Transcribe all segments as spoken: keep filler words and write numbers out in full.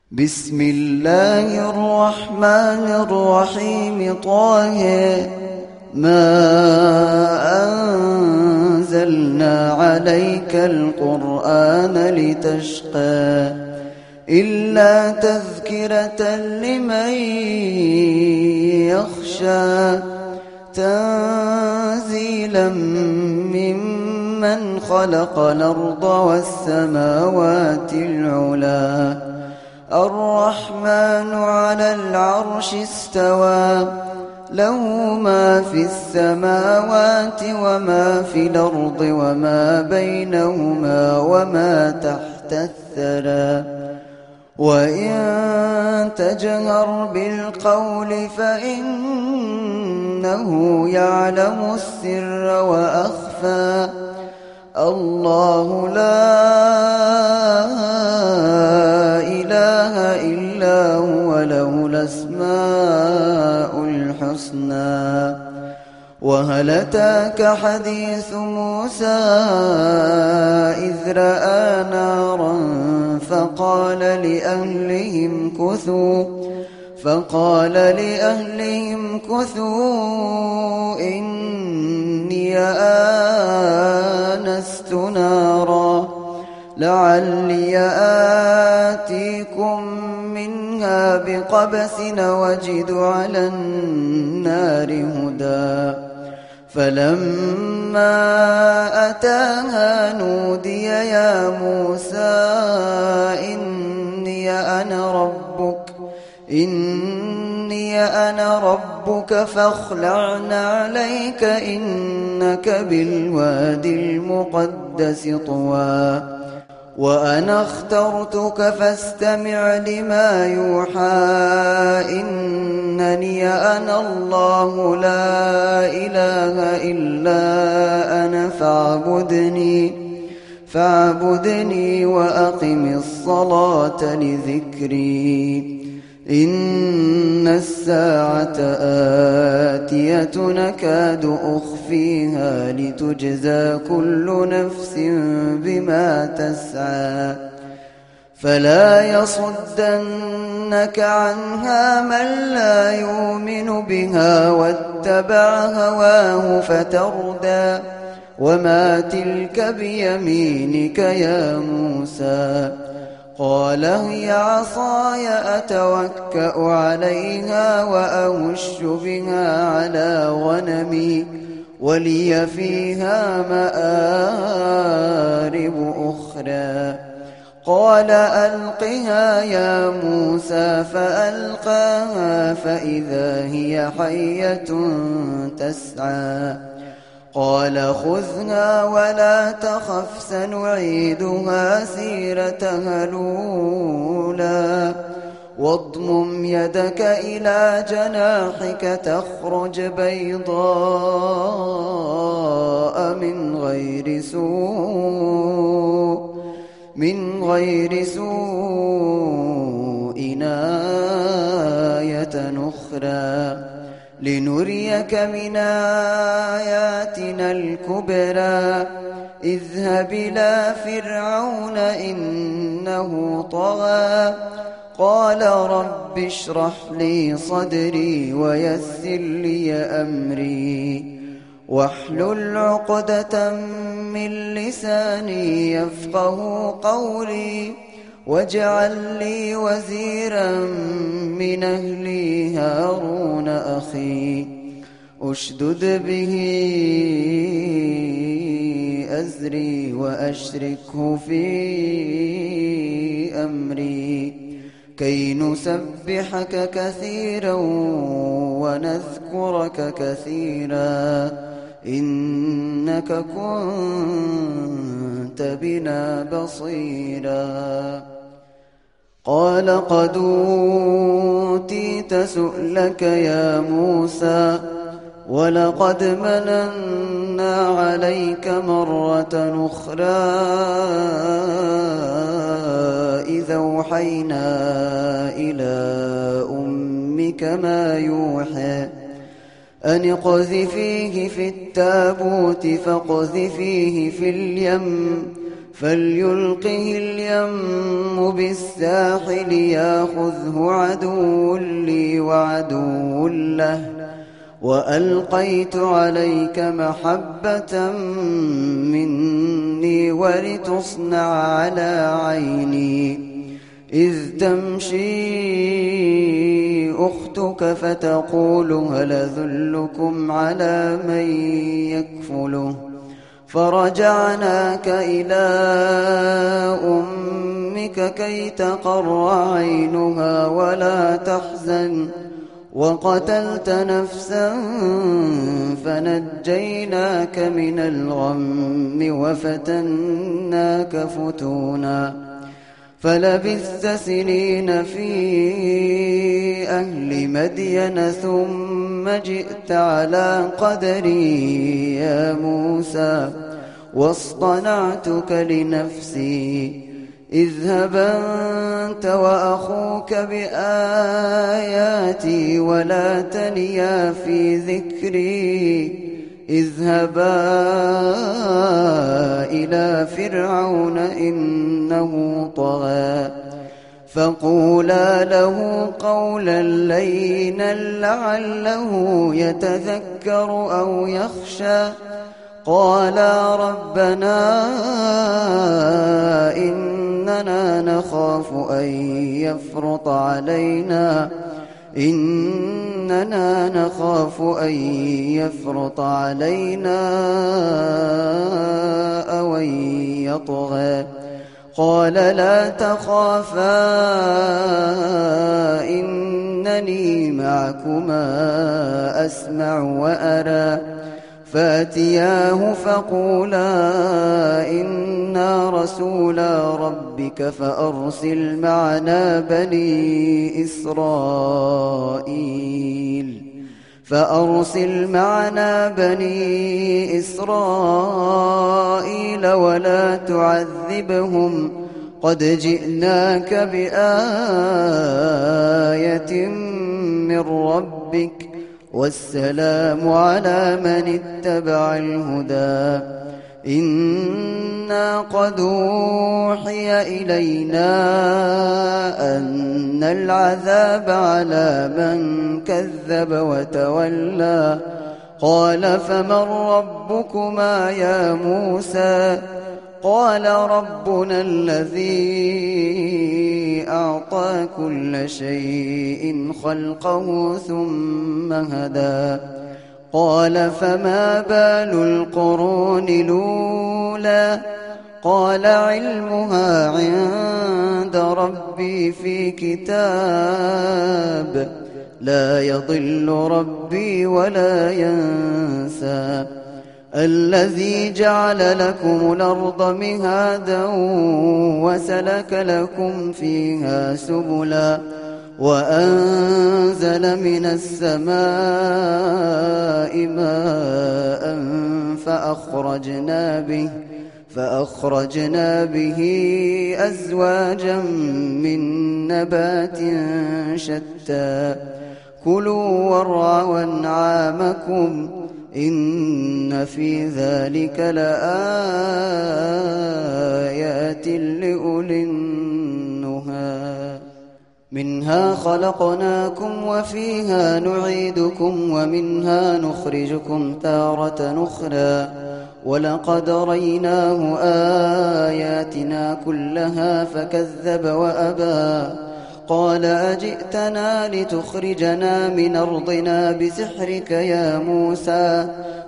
بسم الله الرحمن الرحيم. طه ما أنزلنا عليك القرآن لتشقى إلا تذكرة لمن يخشى تنزيلا ممن خلق الأرض والسماوات العلى الرحمن على العرش استوى له ما في السماوات وما في الأرض وما بينهما وما تحت الثرى وإن تجهر بالقول فإنه يعلم السر وأخفى الله لا إله إلا هو له الأسماء الحسنى. وهل أتاك حديث موسى إذ رأى نارا فقال لأهلهم كثوا فقال لأهلهم كثوا إني آنست نارا لعلي آتيكم منها بقبس وجد على النار هدى فلما أتاها نودي يا موسى إني أنا ربك إني أنا ربك فاخلع عليك إنك بالوادي المقدس طوى وأنا اخترتك فاستمع لما يوحى إنني أنا الله لا إله إلا أنا فاعبدني فاعبدني وأقم الصلاة لذكري إن الساعة آتية نكاد أخفيها لتجزى كل نفس بما تسعى فلا يصدنك عنها من لا يؤمن بها واتبع هواه فتردى وما تلك بيمينك يا موسى قال هي عصاي أتوكأ عليها وأهش بها على غنمي ولي فيها مآرب أخرى قال ألقها يا موسى فألقاها فإذا هي حية تسعى قال خذها ولا تخف سنعيدها سيرتها الأولى واضمم يدك إلى جناحك تخرج بيضاء من غير سوء من غير سوء آية أخرى لنريك من آياتنا الكبرى اذهب إلى فرعون إنه طغى قال رب اشرح لي صدري ويسر لي أمري واحلل عقدة من لساني يفقه قولي واجعل لي وزيرا من أهلي هارون أخي أشدد به أزري وأشركه في أمري كي نسبحك كثيرا ونذكرك كثيرا إنك كنت بنا بصيرا قال قد أوتيت سؤلك يا موسى ولقد مننا عليك مرة أخرى إذا أوحينا إلى أمك ما يوحى أن اقذفيه في التابوت فاقذفيه في اليم فليلقه اليم بالساحل ياخذه عدو لي وعدو له وألقيت عليك محبة مني ولتصنع على عيني إذ تمشي أختك فتقول هل أدلكم على من يكفله فرجعناك إلى أمك كي تقر عينها ولا تحزن وقتلت نفسا فنجيناك من الغم وفتناك فتونا فلبثت سنين في أهل مدين ثم جئت على قدري يا موسى واصطنعتك لنفسي اذهب أنت وأخوك بآياتي ولا تنيا في ذكري اذهبا إلى فرعون إنه طغى فقولا له قولا لينا لعله يتذكر أو يخشى قالا ربنا إننا نخاف أن يفرط علينا إننا نخاف أن يفرط علينا أو أن يطغى قال لا تخافا إنني معكما أسمع وأرى فأتياه فقولا إنا رسولا ربك فأرسل معنا بني إسرائيل فأرسل معنا بني إسرائيل ولا تعذبهم قد جئناك بآية من ربك والسلام على من اتبع الهدى إنا قد أوحي إلينا أن العذاب على من كذب وتولى قال فمن ربكما يا موسى قال ربنا الذي أعطى كل شيء خلقه ثم هدى قال فما بال القرون الأولى قال علمها عند ربي في كتاب لا يضل ربي ولا ينسى الذي جعل لكم الأرض مهادا وسلك لكم فيها سبلا وأنزل من السماء ماء فأخرجنا به فأخرجنا به أزواجا من نبات شتى كلوا وارعوا أنعامكم إن في ذلك لآيات لأولي النهى منها خلقناكم وفيها نعيدكم ومنها نخرجكم تارة أخرى ولقد ريناه آياتنا كلها فكذب وأبى قال أجئتنا لتخرجنا من أرضنا بسحرك يا موسى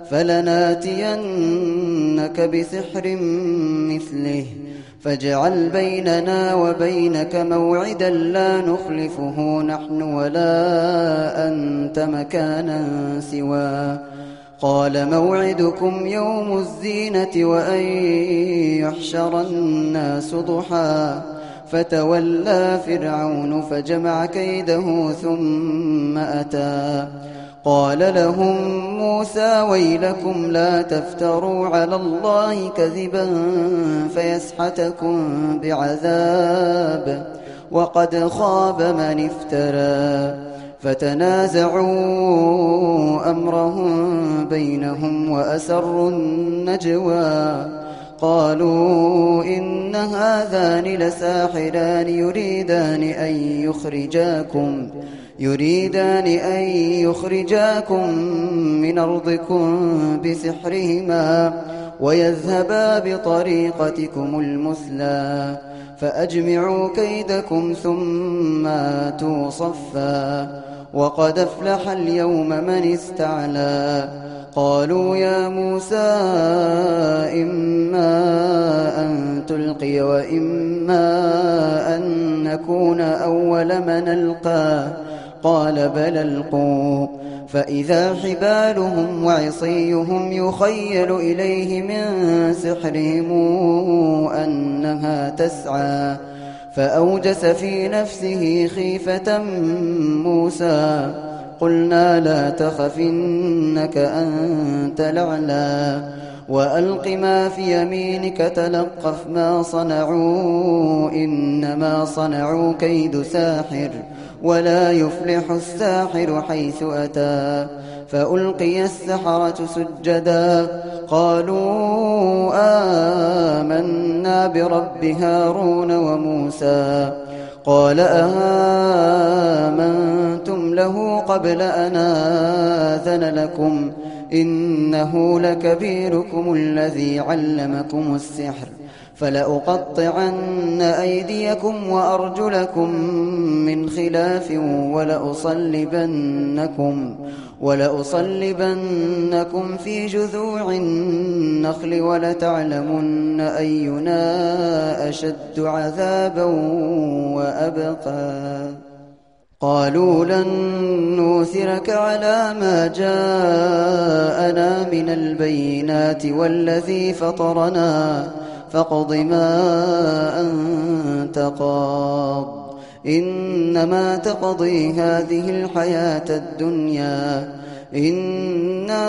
فلناتينك بسحر مثله فاجعل بيننا وبينك موعدا لا نخلفه نحن ولا أنت مكانا سواه قال موعدكم يوم الزينة وأن يحشر الناس ضحى فتولى فرعون فجمع كيده ثم أتى قال لهم موسى ويلكم لا تفتروا على الله كذبا فيسحتكم بعذاب وقد خاب من افترى فتنازعوا أمرهم بينهم وأسروا النجوى قالوا إن هذان لساحران يريدان أن يخرجاكم يريدان أن يخرجاكم من أرضكم بسحرهما ويذهبا بطريقتكم المثلى فأجمعوا كيدكم ثم آتوا صفا وقد أفلح اليوم من استعلى قالوا يا موسى إما أن تلقي وإما أن نكون أول من ألقى قال بل ألقوا فإذا حبالهم وعصيهم يخيل إليه من سحرهم أنها تسعى فأوجس في نفسه خيفة موسى قلنا لا تخف إنك أنت الأعلى وألق ما في يمينك تلقف ما صنعوا إنما صنعوا كيد ساحر ولا يفلح الساحر حيث أتى فألقي السحرة سجدا قالوا آمنا برب هارون وموسى قال آمنتم له قبل أن آذن لكم إنه لكبيركم الذي علمكم السحر فلأقطعن أيديكم وأرجلكم من خلاف ولأصلبنكم ولأصلبنكم في جذوع النخل ولتعلمن أينا أشد عذابا وأبقى قالوا لن نؤثرك على ما جاءنا من البينات والذي فطرنا فاقض ما أنت قاض إنما تقضي هذه الحياة الدنيا إنا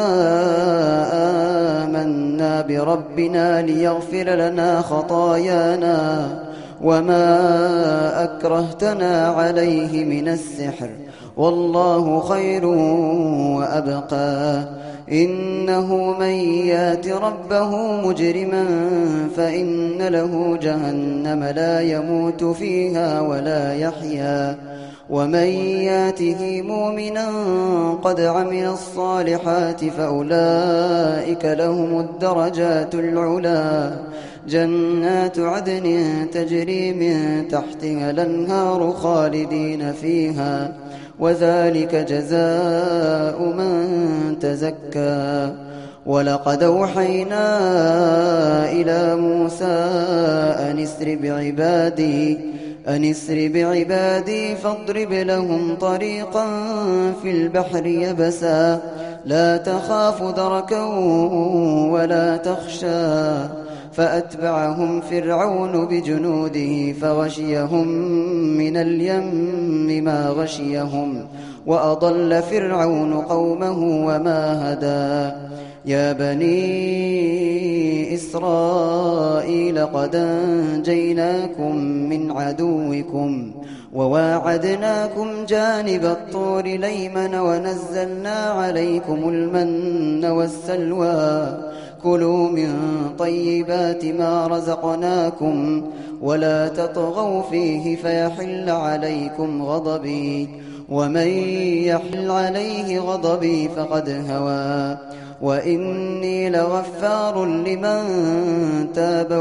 آمنا بربنا ليغفر لنا خطايانا وما أكرهتنا عليه من السحر والله خير وأبقى إنه من يات ربه مجرما فإن له جهنم لا يموت فيها ولا يحيا ومن ياته مؤمنا قد عمل الصالحات فأولئك لهم الدرجات العلى جنات عدن تجري من تحتها الأنهار خالدين فيها وذلك جزاء من تزكى ولقد أوحينا إلى موسى أن اسر بعبادي أن اسر بعبادي فاضرب لهم طريقا في البحر يبسا لا تخاف دركا ولا تخشى فأتبعهم فرعون بجنوده فغشيهم من اليم ما غشيهم وأضل فرعون قومه وما هدى يا بني إسرائيل قد أنجيناكم من عدوكم وواعدناكم جانب الطور الأيمن ونزلنا عليكم المن والسلوى كلوا من طيبات ما رزقناكم ولا تطغوا فيه فيحل عليكم غضبي ومن يحل عليه غضبي فقد هوى وإني لغفار لمن تاب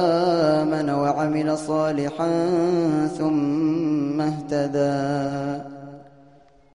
وآمن وعمل صالحا ثم اهتدى.